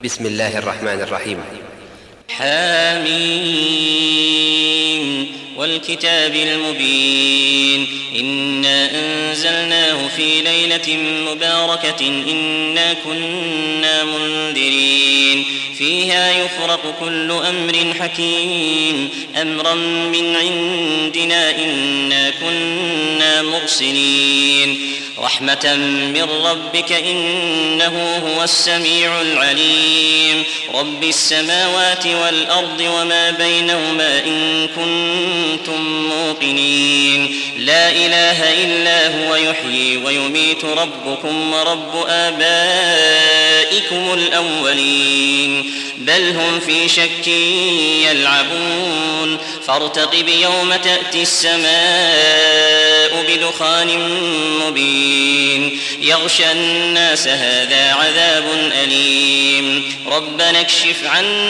بسم الله الرحمن الرحيم. حامين والكتاب المبين إنا أنزلناه في ليلة مباركة إنا كنا منذرين فيها يفرق كل أمر حكيم أمرا من عندنا إنا كنا مرسلين رحمة من ربك إنه هو السميع العليم رب السماوات والأرض وما بينهما إن كنتم موقنين لا إله إلا هو يحيي ويميت ربكم ورب آبائكم الأولين بل هم في شك يلعبون فارتقب يوم تأتي السماء بدخان مبين يغشى الناس هذا عذاب أليم ربنا اكشف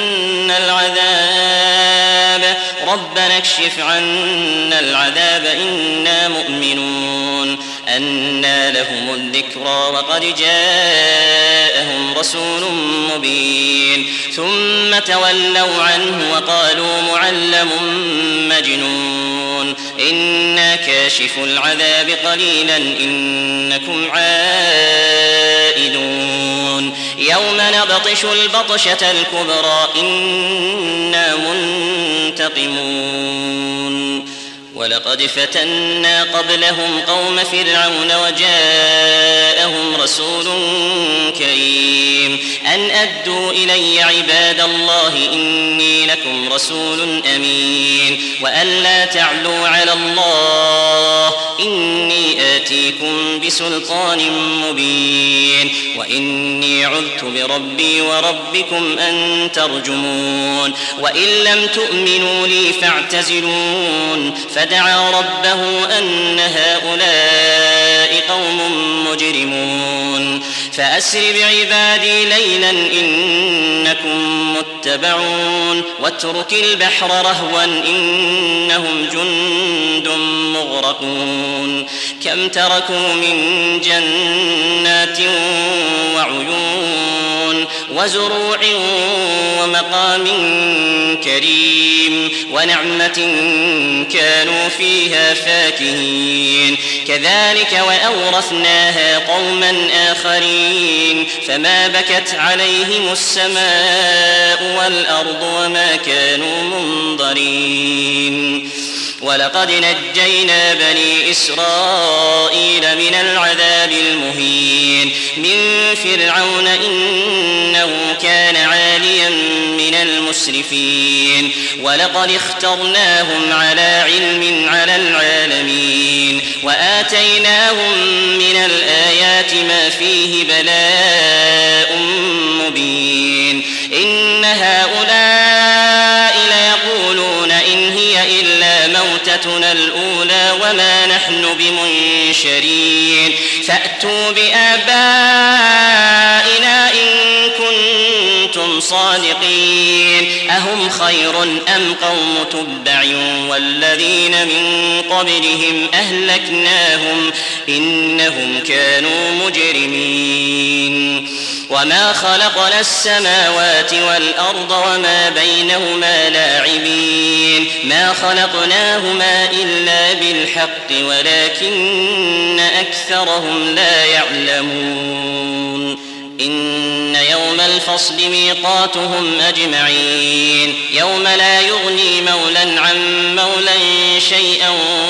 عنا العذاب إنا مؤمنون أنى لهم الذكرى وقد جاءهم رسول مبين ثم تولوا عنه وقالوا معلم مجنون إنا كاشف العذاب قليلا إنكم عائدون يوم نبطش البطشة الكبرى إنا منتقمون ولقد فتنا قبلهم قوم فرعون وجاءهم رسول كريم أن أدوا إلي عباد الله إني لكم رسول أمين وأن لا تعلوا على الله إني آتيكم بسلطان مبين وإني عذت بربي وربكم أن ترجمون وإن لم تؤمنوا لي فاعتزلون فدعا ربه أن هؤلاء قوم مجرمون فأسر بعبادي ليلا إنكم متبعون واترك البحر رهوا إنهم جند مغرقون كم تركوا من جنات وعيون وزروع ومقام كريم ونعمة كانوا فيها فاكهين كذلك وأورثناها قوما آخرين فما بكت عليهم السماء والأرض وما كانوا منظرين ولقد نجينا بني إسرائيل من العذاب المهين من فرعون إنه كان عاليا من المسرفين ولقد اخترناهم على علم على العالمين وآتيناهم من الآيات ما فيه بلاء مبين إن هؤلاء ليقولون إن هي إلا موتتنا الأولى وما نحن بمنشرين فأتوا بآبائنا إن كنتم صادقين أهم خير أم قوم تبع والذين من قبلهم أهلكناهم إنهم كانوا مجرمين وما خلقنا السماوات والأرض وما بينهما لاعبين ما خلقناهما إلا بالحق ولكن أكثرهم لا يعلمون إن يوم الفصل ميقاتهم أجمعين يوم لا يغني مولى عن مولى شيئا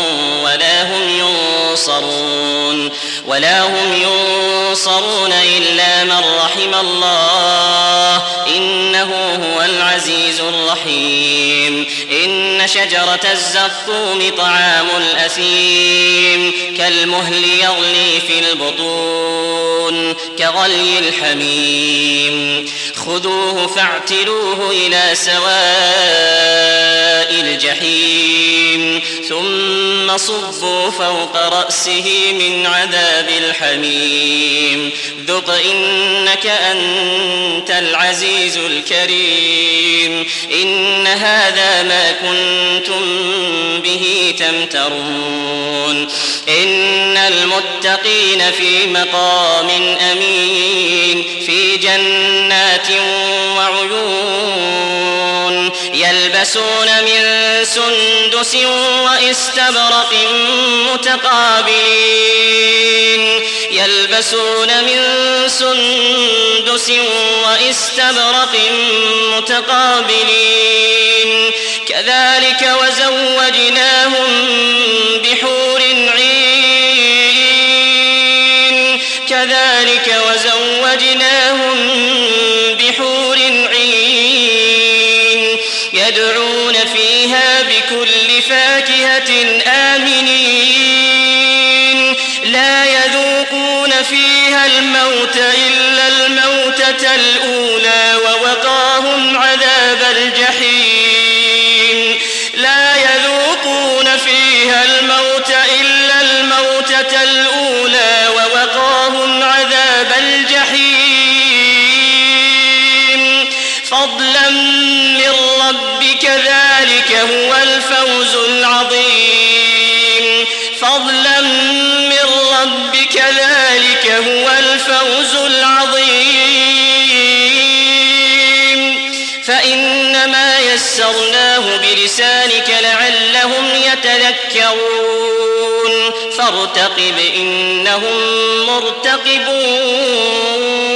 ولا هم ينصرون إلا من رحم الله إنه هو العزيز الرحيم إن شجرة الزقوم طعام الأثيم كالمهل يغلي في البطون كغلي الحميم خذوه فاعتلوه إلى سواء الجحيم ثم صبوا فوق رأسه من عذاب الحميم ذق إنك أنت العزيز الكريم إن هذا ما كنتم به تمترون إن المتقين في مقام أمين في جنات عيون يلبسون من سندس وإستبرق متقابلين كذلك وزوجناهم بحور عين يدعون فيها بكل فاكهة آمنين لا يذوقون فيها الموت إلا الموتة الأولى ووقاهم عذاب الجحيم فضلا من ربك ذلك هو الفوز العظيم فإنما يسرناه بلسانك لعلهم يتذكرون فارتقب إنهم مرتقبون